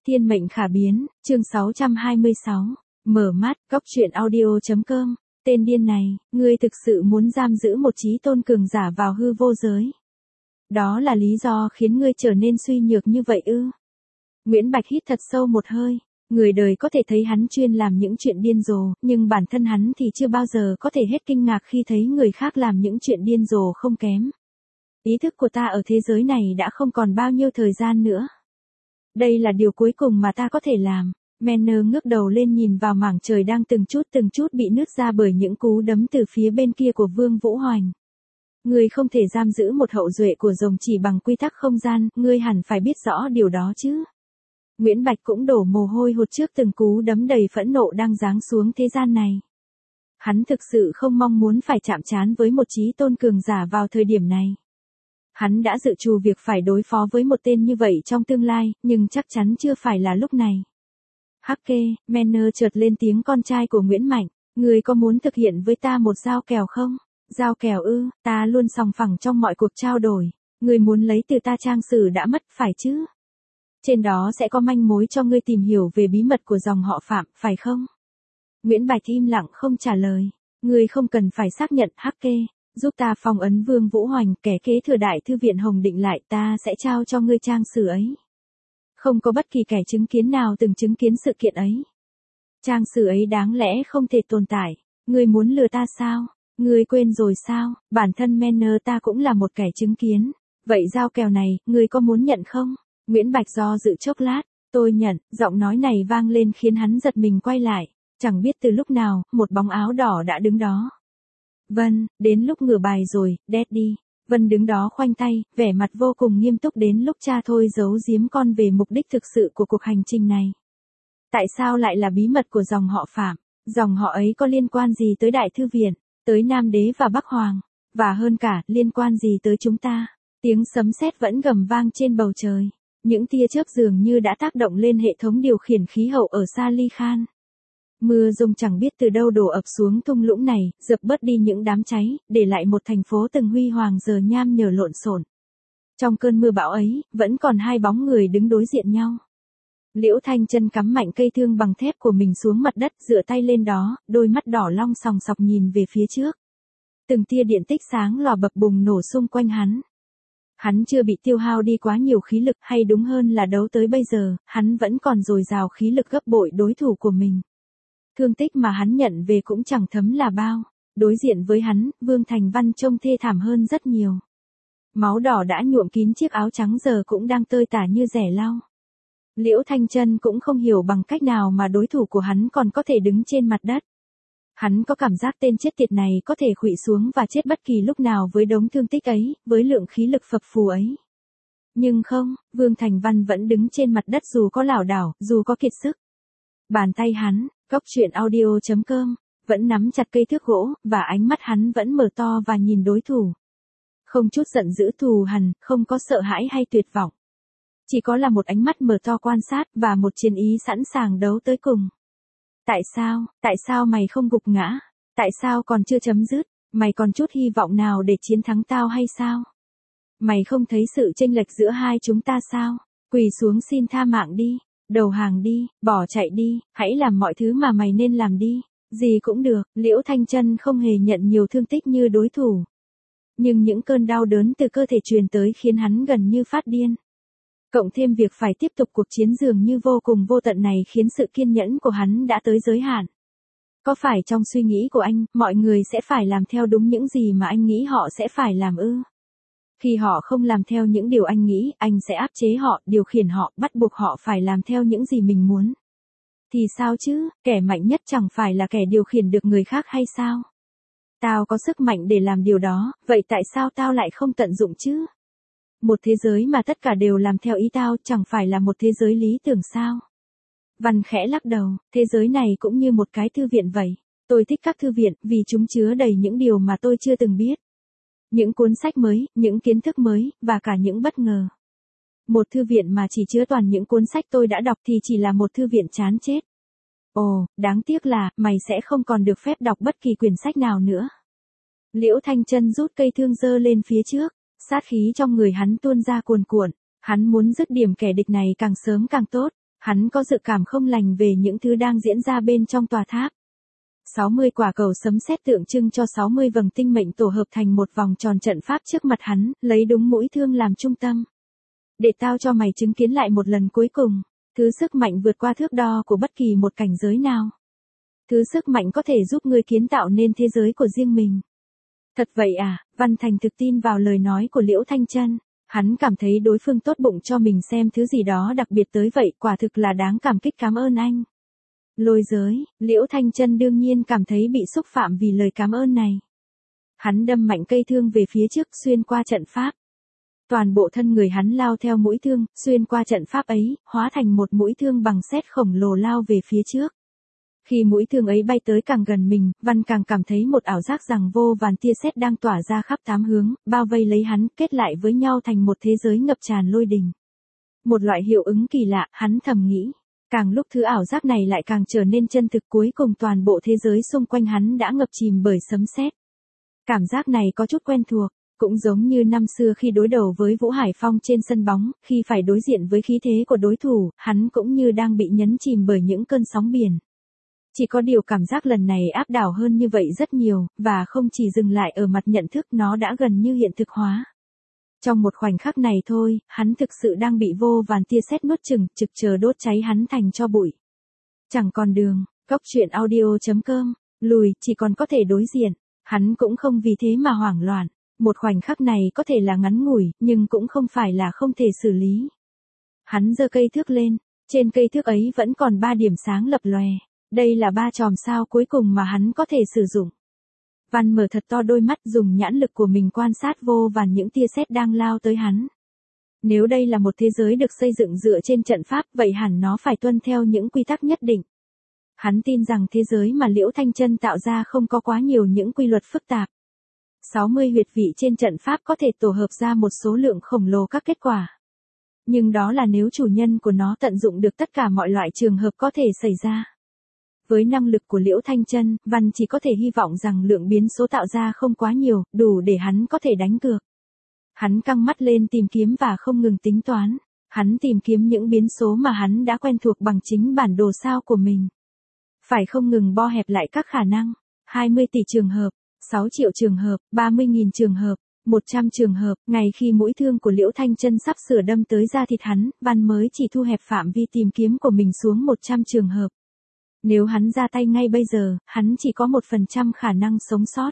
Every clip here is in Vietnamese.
Thiên mệnh khả biến, chương 626. Mở mắt, góc truyện audio.com. Tên điên này, ngươi thực sự muốn giam giữ một chí tôn cường giả vào hư vô giới. Đó là lý do khiến ngươi trở nên suy nhược như vậy ư? Nguyễn Bạch hít thật sâu một hơi. Người đời có thể thấy hắn chuyên làm những chuyện điên rồ, nhưng bản thân hắn thì chưa bao giờ có thể hết kinh ngạc khi thấy người khác làm những chuyện điên rồ không kém. Ý thức của ta ở thế giới này đã không còn bao nhiêu thời gian nữa. Đây là điều cuối cùng mà ta có thể làm. Manner ngước đầu lên nhìn vào mảng trời đang từng chút bị nứt ra bởi những cú đấm từ phía bên kia của Vương Vũ Hoành. Ngươi không thể giam giữ một hậu duệ của rồng chỉ bằng quy tắc không gian, ngươi hẳn phải biết rõ điều đó chứ. Nguyễn Bạch cũng đổ mồ hôi hột trước từng cú đấm đầy phẫn nộ đang giáng xuống thế gian này. Hắn thực sự không mong muốn phải chạm trán với một chí tôn cường giả vào thời điểm này. Hắn đã dự trù việc phải đối phó với một tên như vậy trong tương lai, nhưng chắc chắn chưa phải là lúc này. Hắc kê, Manner chợt lên tiếng con trai của Nguyễn Mạnh, ngươi có muốn thực hiện với ta một giao kèo không? Giao kèo ư, ta luôn sòng phẳng trong mọi cuộc trao đổi. Ngươi muốn lấy từ ta trang sử đã mất, phải chứ? Trên đó sẽ có manh mối cho ngươi tìm hiểu về bí mật của dòng họ Phạm, phải không? Nguyễn Bạch im lặng không trả lời. Ngươi không cần phải xác nhận, Hắc kê. Giúp ta phong ấn Vương Vũ Hoành, kẻ kế thừa Đại Thư viện Hồng Định lại, ta sẽ trao cho ngươi trang sử ấy. Không có bất kỳ kẻ chứng kiến nào từng chứng kiến sự kiện ấy. Trang sử ấy đáng lẽ không thể tồn tại. Ngươi muốn lừa ta sao? Ngươi quên rồi sao? Bản thân Manner ta cũng là một kẻ chứng kiến. Vậy giao kèo này, ngươi có muốn nhận không? Nguyễn Bạch do dự chốc lát. Tôi nhận. Giọng nói này vang lên khiến hắn giật mình quay lại. Chẳng biết từ lúc nào, một bóng áo đỏ đã đứng đó. Vân, đến lúc ngửa bài rồi, Daddy. Vân đứng đó khoanh tay, vẻ mặt vô cùng nghiêm túc đến lúc cha thôi giấu giếm con về mục đích thực sự của cuộc hành trình này. Tại sao lại là bí mật của dòng họ Phạm? Dòng họ ấy có liên quan gì tới Đại Thư viện, tới Nam Đế và Bắc Hoàng? Và hơn cả, liên quan gì tới chúng ta? Tiếng sấm sét vẫn gầm vang trên bầu trời. Những tia chớp dường như đã tác động lên hệ thống điều khiển khí hậu ở Sa Ly Khan. Mưa rông chẳng biết từ đâu đổ ập xuống thung lũng này, dập bớt đi những đám cháy, để lại một thành phố từng huy hoàng giờ nham nhở lộn xộn. Trong cơn mưa bão ấy, vẫn còn hai bóng người đứng đối diện nhau. Liễu Thanh Chân cắm mạnh cây thương bằng thép của mình xuống mặt đất, dựa tay lên đó, đôi mắt đỏ long sòng sọc nhìn về phía trước. Từng tia điện tích sáng lòa bập bùng nổ xung quanh hắn. Hắn chưa bị tiêu hao đi quá nhiều khí lực, hay đúng hơn là đấu tới bây giờ, hắn vẫn còn dồi dào khí lực gấp bội đối thủ của mình. Thương tích mà hắn nhận về cũng chẳng thấm là bao. Đối diện với hắn, Vương Thành Văn trông thê thảm hơn rất nhiều. Máu đỏ đã nhuộm kín chiếc áo trắng giờ cũng đang tơi tả như rẻ lau. Liễu Thanh Chân cũng không hiểu bằng cách nào mà đối thủ của hắn còn có thể đứng trên mặt đất. Hắn có cảm giác tên chết tiệt này có thể khuỵu xuống và chết bất kỳ lúc nào với đống thương tích ấy, với lượng khí lực phập phù ấy. Nhưng không, Vương Thành Văn vẫn đứng trên mặt đất dù có lảo đảo, dù có kiệt sức. Bàn tay hắn, góc truyện audio.com, vẫn nắm chặt cây thước gỗ, và ánh mắt hắn vẫn mở to và nhìn đối thủ. Không chút giận dữ thù hằn, không có sợ hãi hay tuyệt vọng. Chỉ có là một ánh mắt mở to quan sát và một chiến ý sẵn sàng đấu tới cùng. Tại sao mày không gục ngã? Tại sao còn chưa chấm dứt? Mày còn chút hy vọng nào để chiến thắng tao hay sao? Mày không thấy sự chênh lệch giữa hai chúng ta sao? Quỳ xuống xin tha mạng đi. Đầu hàng đi, bỏ chạy đi, hãy làm mọi thứ mà mày nên làm đi. Gì cũng được, Liễu Thanh Chân không hề nhận nhiều thương tích như đối thủ. Nhưng những cơn đau đớn từ cơ thể truyền tới khiến hắn gần như phát điên. Cộng thêm việc phải tiếp tục cuộc chiến dường như vô cùng vô tận này khiến sự kiên nhẫn của hắn đã tới giới hạn. Có phải trong suy nghĩ của anh, mọi người sẽ phải làm theo đúng những gì mà anh nghĩ họ sẽ phải làm ư? Khi họ không làm theo những điều anh nghĩ, anh sẽ áp chế họ, điều khiển họ, bắt buộc họ phải làm theo những gì mình muốn. Thì sao chứ, kẻ mạnh nhất chẳng phải là kẻ điều khiển được người khác hay sao? Tao có sức mạnh để làm điều đó, vậy tại sao tao lại không tận dụng chứ? Một thế giới mà tất cả đều làm theo ý tao chẳng phải là một thế giới lý tưởng sao? Văn khẽ lắc đầu, thế giới này cũng như một cái thư viện vậy. Tôi thích các thư viện vì chúng chứa đầy những điều mà tôi chưa từng biết. Những cuốn sách mới, những kiến thức mới, và cả những bất ngờ. Một thư viện mà chỉ chứa toàn những cuốn sách tôi đã đọc thì chỉ là một thư viện chán chết. Ồ, đáng tiếc là, mày sẽ không còn được phép đọc bất kỳ quyển sách nào nữa. Liễu Thanh Chân rút cây thương giơ lên phía trước, sát khí trong người hắn tuôn ra cuồn cuộn. Hắn muốn dứt điểm kẻ địch này càng sớm càng tốt. Hắn có dự cảm không lành về những thứ đang diễn ra bên trong tòa tháp. 60 quả cầu sấm sét tượng trưng cho 60 vầng tinh mệnh tổ hợp thành một vòng tròn trận pháp trước mặt hắn, lấy đúng mũi thương làm trung tâm. Để tao cho mày chứng kiến lại một lần cuối cùng, thứ sức mạnh vượt qua thước đo của bất kỳ một cảnh giới nào. Thứ sức mạnh có thể giúp ngươi kiến tạo nên thế giới của riêng mình. Thật vậy à? Văn Thành thực tin vào lời nói của Liễu Thanh Chân. Hắn cảm thấy đối phương tốt bụng cho mình xem thứ gì đó đặc biệt tới vậy, quả thực là đáng cảm kích, cảm ơn anh. Lôi giới, Liễu Thanh Chân đương nhiên cảm thấy bị xúc phạm vì lời cảm ơn này. Hắn đâm mạnh cây thương về phía trước, xuyên qua trận pháp. Toàn bộ thân người hắn lao theo mũi thương, xuyên qua trận pháp ấy, hóa thành một mũi thương bằng sét khổng lồ lao về phía trước. Khi mũi thương ấy bay tới càng gần mình, Văn càng cảm thấy một ảo giác rằng vô vàn tia sét đang tỏa ra khắp tám hướng, bao vây lấy hắn, kết lại với nhau thành một thế giới ngập tràn lôi đình. Một loại hiệu ứng kỳ lạ, hắn thầm nghĩ. Càng lúc thứ ảo giác này lại càng trở nên chân thực, cuối cùng toàn bộ thế giới xung quanh hắn đã ngập chìm bởi sấm sét. Cảm giác này có chút quen thuộc, cũng giống như năm xưa khi đối đầu với Vũ Hải Phong trên sân bóng, khi phải đối diện với khí thế của đối thủ, hắn cũng như đang bị nhấn chìm bởi những cơn sóng biển. Chỉ có điều cảm giác lần này áp đảo hơn như vậy rất nhiều, và không chỉ dừng lại ở mặt nhận thức, nó đã gần như hiện thực hóa. Trong một khoảnh khắc này thôi, hắn thực sự đang bị vô vàn tia sét nuốt chửng, trực chờ đốt cháy hắn thành tro bụi. Chẳng còn đường, goctruyện.audio.com, lùi, chỉ còn có thể đối diện. Hắn cũng không vì thế mà hoảng loạn. Một khoảnh khắc này có thể là ngắn ngủi, nhưng cũng không phải là không thể xử lý. Hắn giơ cây thước lên, trên cây thước ấy vẫn còn 3 điểm sáng lập lòe. Đây là 3 chòm sao cuối cùng mà hắn có thể sử dụng. Văn mở thật to đôi mắt, dùng nhãn lực của mình quan sát vô vàn những tia sét đang lao tới hắn. Nếu đây là một thế giới được xây dựng dựa trên trận pháp, vậy hẳn nó phải tuân theo những quy tắc nhất định. Hắn tin rằng thế giới mà Liễu Thanh Chân tạo ra không có quá nhiều những quy luật phức tạp. 60 huyệt vị trên trận pháp có thể tổ hợp ra một số lượng khổng lồ các kết quả. Nhưng đó là nếu chủ nhân của nó tận dụng được tất cả mọi loại trường hợp có thể xảy ra. Với năng lực của Liễu Thanh Chân, Văn chỉ có thể hy vọng rằng lượng biến số tạo ra không quá nhiều, đủ để hắn có thể đánh cược. Hắn căng mắt lên tìm kiếm và không ngừng tính toán. Hắn tìm kiếm những biến số mà hắn đã quen thuộc bằng chính bản đồ sao của mình. Phải không ngừng bo hẹp lại các khả năng. 20 tỷ trường hợp, 6 triệu trường hợp, 30.000 trường hợp, 100 trường hợp. Ngày khi mũi thương của Liễu Thanh Chân sắp sửa đâm tới da thịt hắn, Văn mới chỉ thu hẹp phạm vi tìm kiếm của mình xuống 100 trường hợp. Nếu hắn ra tay ngay bây giờ, hắn chỉ có 1% khả năng sống sót.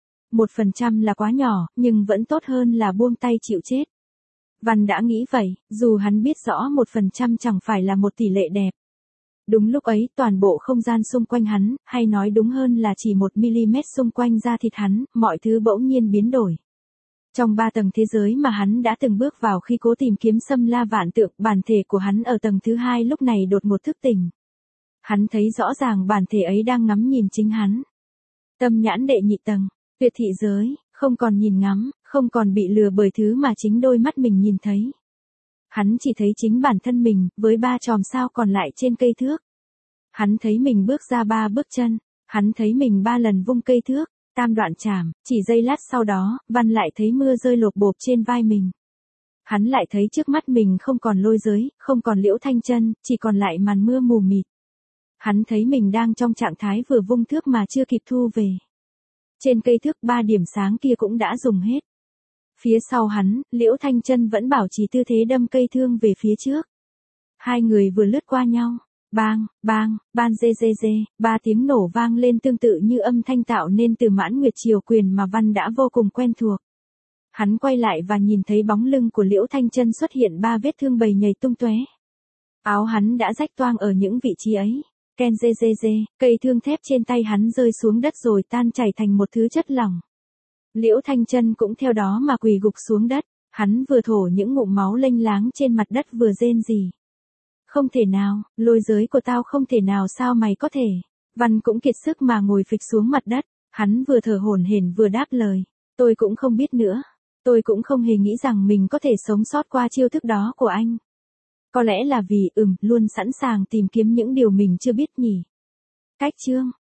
1% là quá nhỏ, nhưng vẫn tốt hơn là buông tay chịu chết. Văn đã nghĩ vậy, dù hắn biết rõ 1% chẳng phải là một tỷ lệ đẹp. Đúng lúc ấy, toàn bộ không gian xung quanh hắn, hay nói đúng hơn là chỉ 1mm xung quanh da thịt hắn, mọi thứ bỗng nhiên biến đổi. Trong 3 tầng thế giới mà hắn đã từng bước vào khi cố tìm kiếm xâm la vạn tượng, bản thể của hắn ở tầng thứ 2 lúc này đột ngột thức tỉnh. Hắn thấy rõ ràng bản thể ấy đang ngắm nhìn chính hắn. Tâm nhãn đệ nhị tầng, tuyệt thị giới, không còn nhìn ngắm, không còn bị lừa bởi thứ mà chính đôi mắt mình nhìn thấy. Hắn chỉ thấy chính bản thân mình, với 3 chòm sao còn lại trên cây thước. Hắn thấy mình bước ra 3 bước chân, hắn thấy mình 3 lần vung cây thước, tam đoạn chảm, chỉ giây lát sau đó, Văn lại thấy mưa rơi lộp bộp trên vai mình. Hắn lại thấy trước mắt mình không còn lôi giới, không còn Liễu Thanh Chân, chỉ còn lại màn mưa mù mịt. Hắn thấy mình đang trong trạng thái vừa vung thước mà chưa kịp thu về. Trên cây thước 3 điểm sáng kia cũng đã dùng hết. Phía sau hắn, Liễu Thanh Chân vẫn bảo trì tư thế đâm cây thương về phía trước. Hai người vừa lướt qua nhau, bang, bang, ban dê dê dê, 3 tiếng nổ vang lên tương tự như âm thanh tạo nên từ Mãn Nguyệt Triều Quyền mà Văn đã vô cùng quen thuộc. Hắn quay lại và nhìn thấy bóng lưng của Liễu Thanh Chân xuất hiện 3 vết thương bầy nhầy tung tóe. Áo hắn đã rách toang ở những vị trí ấy. Ken dê dê dê, cây thương thép trên tay hắn rơi xuống đất rồi tan chảy thành một thứ chất lỏng. Liễu Thanh Chân cũng theo đó mà quỳ gục xuống đất, hắn vừa thổ những ngụm máu lênh láng trên mặt đất vừa rên rỉ. Không thể nào, lôi giới của tao không thể nào, sao mày có thể. Văn cũng kiệt sức mà ngồi phịch xuống mặt đất, hắn vừa thở hổn hển vừa đáp lời. Tôi cũng không biết nữa, tôi cũng không hề nghĩ rằng mình có thể sống sót qua chiêu thức đó của anh. Có lẽ là vì, luôn sẵn sàng tìm kiếm những điều mình chưa biết nhỉ. Cách chương